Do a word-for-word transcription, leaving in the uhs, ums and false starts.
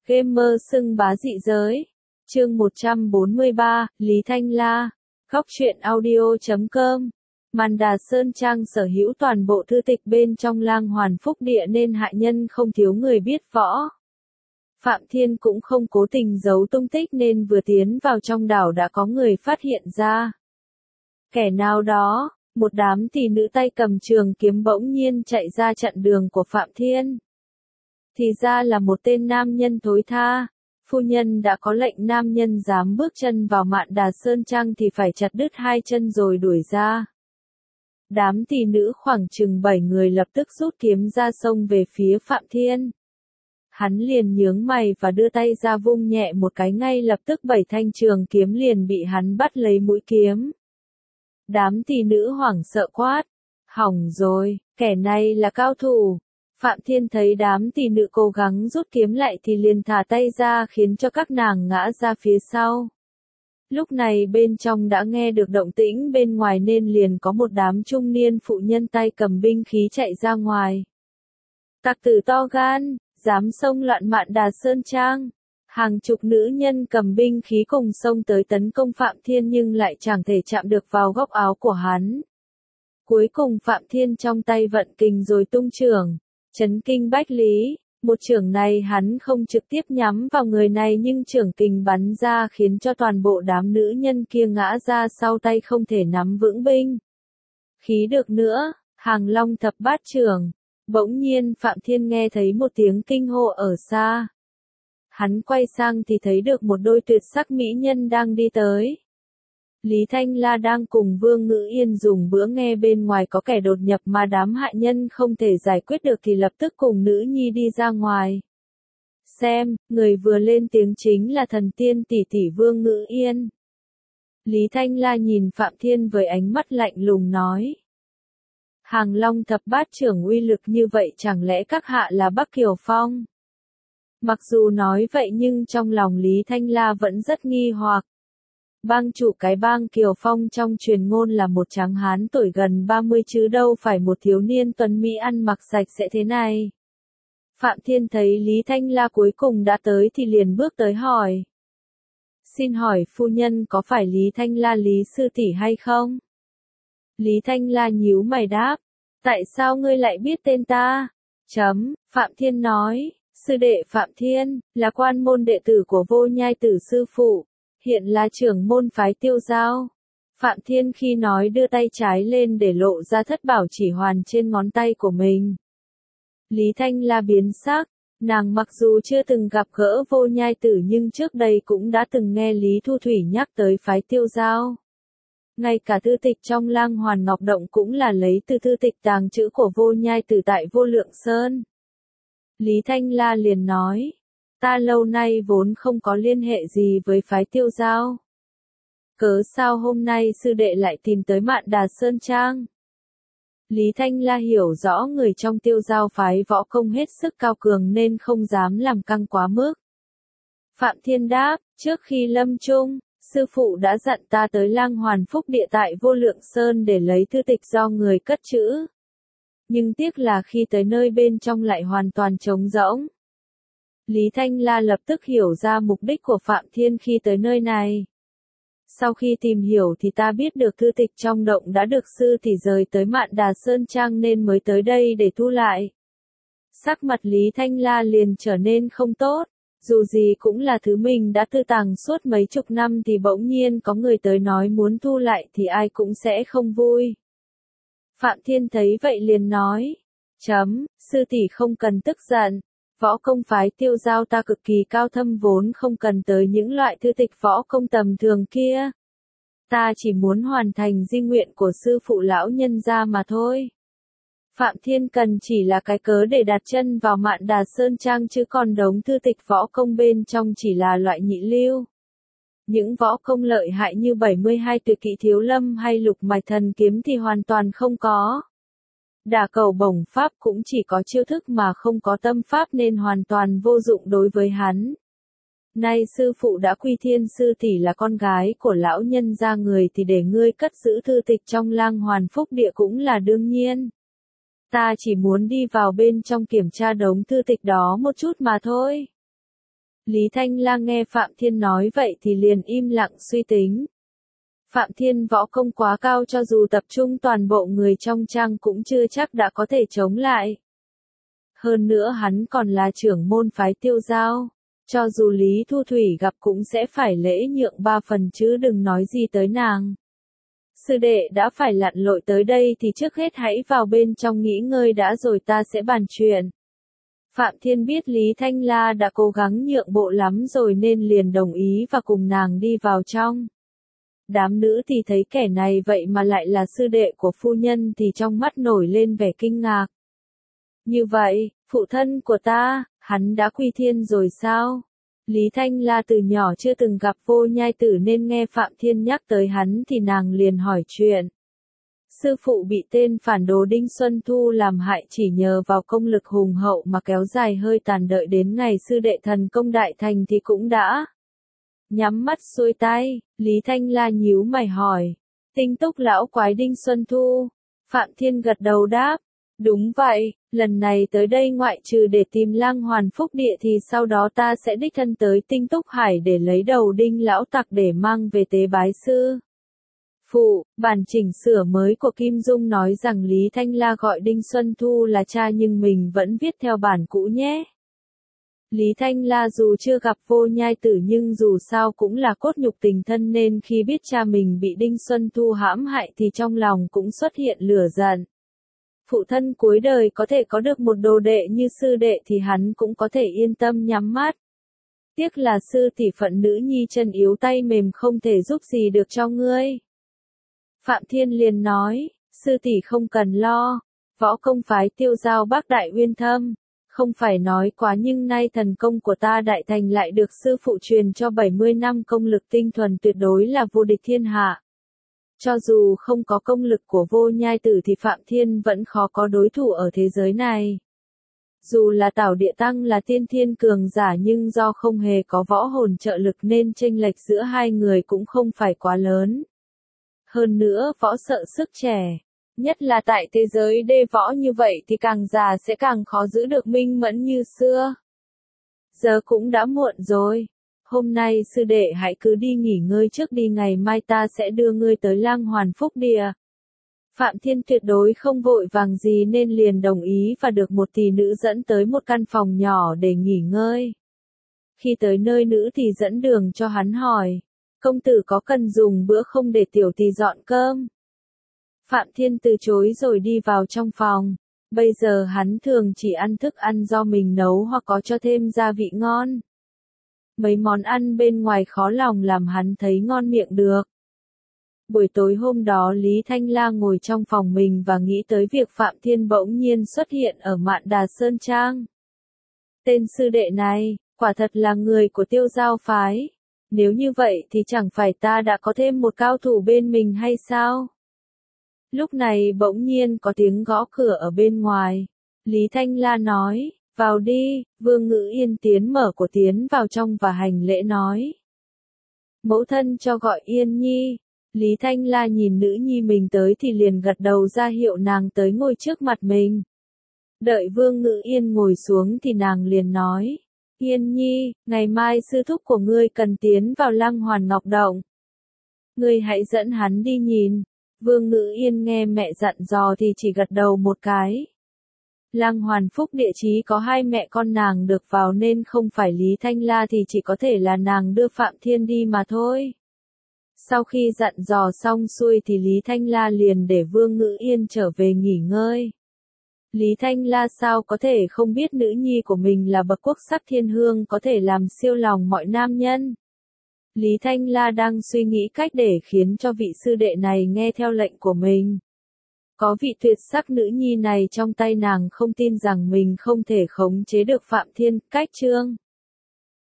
Gamer xưng bá dị giới. Chương một trăm bốn mươi ba, Lý Thanh La. Góc truyện audio chấm com. Màn Đà Sơn Trang sở hữu toàn bộ thư tịch bên trong Lang Hoàn Phúc Địa nên hạ nhân không thiếu người biết võ. Phạm Thiên cũng không cố tình giấu tung tích nên vừa tiến vào trong đảo đã có người phát hiện ra. Kẻ nào đó, một đám tỷ nữ tay cầm trường kiếm bỗng nhiên chạy ra chặn đường của Phạm Thiên. Thì ra là một tên nam nhân thối tha. Phu nhân đã có lệnh nam nhân dám bước chân vào Mạn Đà Sơn Trang thì phải chặt đứt hai chân rồi đuổi ra. Đám tỷ nữ khoảng chừng bảy người lập tức rút kiếm ra xông về phía Phạm Thiên. Hắn liền nhướng mày và đưa tay ra vung nhẹ một cái, ngay lập tức bảy thanh trường kiếm liền bị hắn bắt lấy mũi kiếm. Đám tỷ nữ hoảng sợ quát. Hỏng rồi, kẻ này là cao thủ. Phạm Thiên thấy đám tỷ nữ cố gắng rút kiếm lại thì liền thả tay ra khiến cho các nàng ngã ra phía sau. Lúc này bên trong đã nghe được động tĩnh bên ngoài nên liền có một đám trung niên phụ nhân tay cầm binh khí chạy ra ngoài. Tặc tử to gan, dám xông loạn Mạn Đà Sơn Trang. Hàng chục nữ nhân cầm binh khí cùng xông tới tấn công Phạm Thiên nhưng lại chẳng thể chạm được vào góc áo của hắn. Cuối cùng Phạm Thiên trong tay vận kình rồi tung chưởng. Chấn kinh bách lý, một chưởng này hắn không trực tiếp nhắm vào người này nhưng chưởng kình bắn ra khiến cho toàn bộ đám nữ nhân kia ngã ra sau tay không thể nắm vững binh khí được nữa. Hàng Long thập bát chưởng. Bỗng nhiên Phạm Thiên nghe thấy một tiếng kinh hô ở xa. Hắn quay sang thì thấy được một đôi tuyệt sắc mỹ nhân đang đi tới. Lý Thanh La đang cùng Vương Ngữ Yên dùng bữa, nghe bên ngoài có kẻ đột nhập mà đám hạ nhân không thể giải quyết được thì lập tức cùng nữ nhi đi ra ngoài. Xem, người vừa lên tiếng chính là thần tiên tỷ tỷ Vương Ngữ Yên. Lý Thanh La nhìn Phạm Thiên với ánh mắt lạnh lùng nói. Hàng Long thập bát chưởng uy lực như vậy chẳng lẽ các hạ là Bắc Kiều Phong? Mặc dù nói vậy nhưng trong lòng Lý Thanh La vẫn rất nghi hoặc. Bang chủ cái bang Kiều Phong trong truyền ngôn là một tráng hán tuổi gần ba mươi chứ đâu phải một thiếu niên tuấn mỹ ăn mặc sạch sẽ thế này. Phạm Thiên thấy Lý Thanh La cuối cùng đã tới thì liền bước tới hỏi. Xin hỏi phu nhân có phải Lý Thanh La Lý sư tỷ hay không? Lý Thanh La nhíu mày đáp. Tại sao ngươi lại biết tên ta? Chấm, Phạm Thiên nói. Sư đệ Phạm Thiên, là quan môn đệ tử của Vô Nhai Tử sư phụ. Hiện là trưởng môn phái Tiêu Giao. Phạm Thiên khi nói đưa tay trái lên để lộ ra thất bảo chỉ hoàn trên ngón tay của mình. Lý Thanh La biến sắc, nàng mặc dù chưa từng gặp gỡ Vô Nhai Tử nhưng trước đây cũng đã từng nghe Lý Thu Thủy nhắc tới phái Tiêu Giao. Ngay cả thư tịch trong Lang Hoàn Ngọc Động cũng là lấy từ thư tịch tàng chữ của Vô Nhai Tử tại Vô Lượng Sơn. Lý Thanh La liền nói. Ta lâu nay vốn không có liên hệ gì với phái Tiêu Giao. Cớ sao hôm nay sư đệ lại tìm tới Mạn Đà Sơn Trang? Lý Thanh La hiểu rõ người trong Tiêu Giao phái võ công hết sức cao cường nên không dám làm căng quá mức. Phạm Thiên đáp, trước khi lâm chung, sư phụ đã dặn ta tới Lang Hoàn Phúc Địa tại Vô Lượng Sơn để lấy thư tịch do người cất trữ. Nhưng tiếc là khi tới nơi bên trong lại hoàn toàn trống rỗng. Lý Thanh La lập tức hiểu ra mục đích của Phạm Thiên khi tới nơi này. Sau khi tìm hiểu thì ta biết được thư tịch trong động đã được sư tỷ rời tới Mạn Đà Sơn Trang nên mới tới đây để thu lại. Sắc mặt Lý Thanh La liền trở nên không tốt, dù gì cũng là thứ mình đã tư tàng suốt mấy chục năm thì bỗng nhiên có người tới nói muốn thu lại thì ai cũng sẽ không vui. Phạm Thiên thấy vậy liền nói, chấm, sư tỷ không cần tức giận. Võ công phái Tiêu Giao ta cực kỳ cao thâm vốn không cần tới những loại thư tịch võ công tầm thường kia. Ta chỉ muốn hoàn thành di nguyện của sư phụ lão nhân gia mà thôi. Phạm Thiên cần chỉ là cái cớ để đặt chân vào Mạn Đà Sơn Trang chứ còn đống thư tịch võ công bên trong chỉ là loại nhị lưu. Những võ công lợi hại như bảy mươi hai tuyệt kỹ thiếu lâm hay lục mạch thần kiếm thì hoàn toàn không có. Đả cầu bổng pháp cũng chỉ có chiêu thức mà không có tâm pháp nên hoàn toàn vô dụng đối với hắn. Nay sư phụ đã quy thiên sư tỷ là con gái của lão nhân gia người thì để ngươi cất giữ thư tịch trong Lang Hoàn Phúc Địa cũng là đương nhiên. Ta chỉ muốn đi vào bên trong kiểm tra đống thư tịch đó một chút mà thôi. Lý Thanh La nghe Phạm Thiên nói vậy thì liền im lặng suy tính. Phạm Thiên võ công quá cao, cho dù tập trung toàn bộ người trong trang cũng chưa chắc đã có thể chống lại. Hơn nữa hắn còn là trưởng môn phái Tiêu Giao, cho dù Lý Thu Thủy gặp cũng sẽ phải lễ nhượng ba phần chứ đừng nói gì tới nàng. Sư đệ đã phải lặn lội tới đây thì trước hết hãy vào bên trong nghỉ ngơi đã rồi ta sẽ bàn chuyện. Phạm Thiên biết Lý Thanh La đã cố gắng nhượng bộ lắm rồi nên liền đồng ý và cùng nàng đi vào trong. Đám nữ thì thấy kẻ này vậy mà lại là sư đệ của phu nhân thì trong mắt nổi lên vẻ kinh ngạc. Như vậy, phụ thân của ta, hắn đã quy thiên rồi sao? Lý Thanh La từ nhỏ chưa từng gặp Vô Nhai Tử nên nghe Phạm Thiên nhắc tới hắn thì nàng liền hỏi chuyện. Sư phụ bị tên phản đồ Đinh Xuân Thu làm hại chỉ nhờ vào công lực hùng hậu mà kéo dài hơi tàn, đợi đến ngày sư đệ thần công đại thành thì cũng đã. Nhắm mắt xuôi tay, Lý Thanh La nhíu mày hỏi. Tinh túc lão quái Đinh Xuân Thu. Phạm Thiên gật đầu đáp. Đúng vậy, lần này tới đây ngoại trừ để tìm Lang Hoàn Phúc Địa thì sau đó ta sẽ đích thân tới Tinh Túc Hải để lấy đầu Đinh lão tặc để mang về tế bái sư. Phụ, bản chỉnh sửa mới của Kim Dung nói rằng Lý Thanh La gọi Đinh Xuân Thu là cha nhưng mình vẫn viết theo bản cũ nhé. Lý Thanh La dù chưa gặp Vô Nhai Tử nhưng dù sao cũng là cốt nhục tình thân nên khi biết cha mình bị Đinh Xuân Thu hãm hại thì trong lòng cũng xuất hiện lửa giận. Phụ thân cuối đời có thể có được một đồ đệ như sư đệ thì hắn cũng có thể yên tâm nhắm mắt. Tiếc là sư tỷ phận nữ nhi chân yếu tay mềm không thể giúp gì được cho ngươi. Phạm Thiên liền nói, sư tỷ không cần lo, võ công phái Tiêu Giao bác đại uyên thâm, không phải nói quá nhưng nay thần công của ta đại thành lại được sư phụ truyền cho bảy mươi năm công lực tinh thuần tuyệt đối là vô địch thiên hạ. Cho dù không có công lực của Vô Nhai Tử thì Phạm Thiên vẫn khó có đối thủ ở thế giới này. Dù là Tảo Địa Tăng là tiên thiên cường giả nhưng do không hề có võ hồn trợ lực nên chênh lệch giữa hai người cũng không phải quá lớn. Hơn nữa võ sợ sức trẻ, nhất là tại thế giới đê võ như vậy thì càng già sẽ càng khó giữ được minh mẫn như xưa. Giờ cũng đã muộn rồi. Hôm nay sư đệ hãy cứ đi nghỉ ngơi trước đi, ngày mai ta sẽ đưa ngươi tới Lang Hoàn Phúc Địa. Phạm Thiên tuyệt đối không vội vàng gì nên liền đồng ý và được một tỷ nữ dẫn tới một căn phòng nhỏ để nghỉ ngơi. Khi tới nơi nữ thì dẫn đường cho hắn hỏi, công tử có cần dùng bữa không để tiểu tỷ dọn cơm? Phạm Thiên từ chối rồi đi vào trong phòng. Bây giờ hắn thường chỉ ăn thức ăn do mình nấu hoặc có cho thêm gia vị ngon. Mấy món ăn bên ngoài khó lòng làm hắn thấy ngon miệng được. Buổi tối hôm đó Lý Thanh La ngồi trong phòng mình và nghĩ tới việc Phạm Thiên bỗng nhiên xuất hiện ở Mạn Đà Sơn Trang. Tên sư đệ này, quả thật là người của Tiêu Giao phái. Nếu như vậy thì chẳng phải ta đã có thêm một cao thủ bên mình hay sao? Lúc này bỗng nhiên có tiếng gõ cửa ở bên ngoài. Lý Thanh La nói, vào đi. Vương Ngữ Yên tiến mở của tiến vào trong và hành lễ nói. Mẫu thân cho gọi Yên Nhi. Lý Thanh La nhìn nữ nhi mình tới thì liền gật đầu ra hiệu nàng tới ngồi trước mặt mình. Đợi Vương Ngữ Yên ngồi xuống thì nàng liền nói. Yên Nhi, ngày mai sư thúc của ngươi cần tiến vào Lăng Hoàn Ngọc Động. Ngươi hãy dẫn hắn đi nhìn. Vương Ngữ Yên nghe mẹ dặn dò thì chỉ gật đầu một cái. Lăng Hoàn Phúc Địa chí có hai mẹ con nàng được vào nên không phải Lý Thanh La thì chỉ có thể là nàng đưa Phạm Thiên đi mà thôi. Sau khi dặn dò xong xuôi thì Lý Thanh La liền để Vương Ngữ Yên trở về nghỉ ngơi. Lý Thanh La sao có thể không biết nữ nhi của mình là bậc quốc sắc thiên hương có thể làm siêu lòng mọi nam nhân. Lý Thanh La đang suy nghĩ cách để khiến cho vị sư đệ này nghe theo lệnh của mình. Có vị tuyệt sắc nữ nhi này trong tay nàng không tin rằng mình không thể khống chế được Phạm Thiên. Cách chương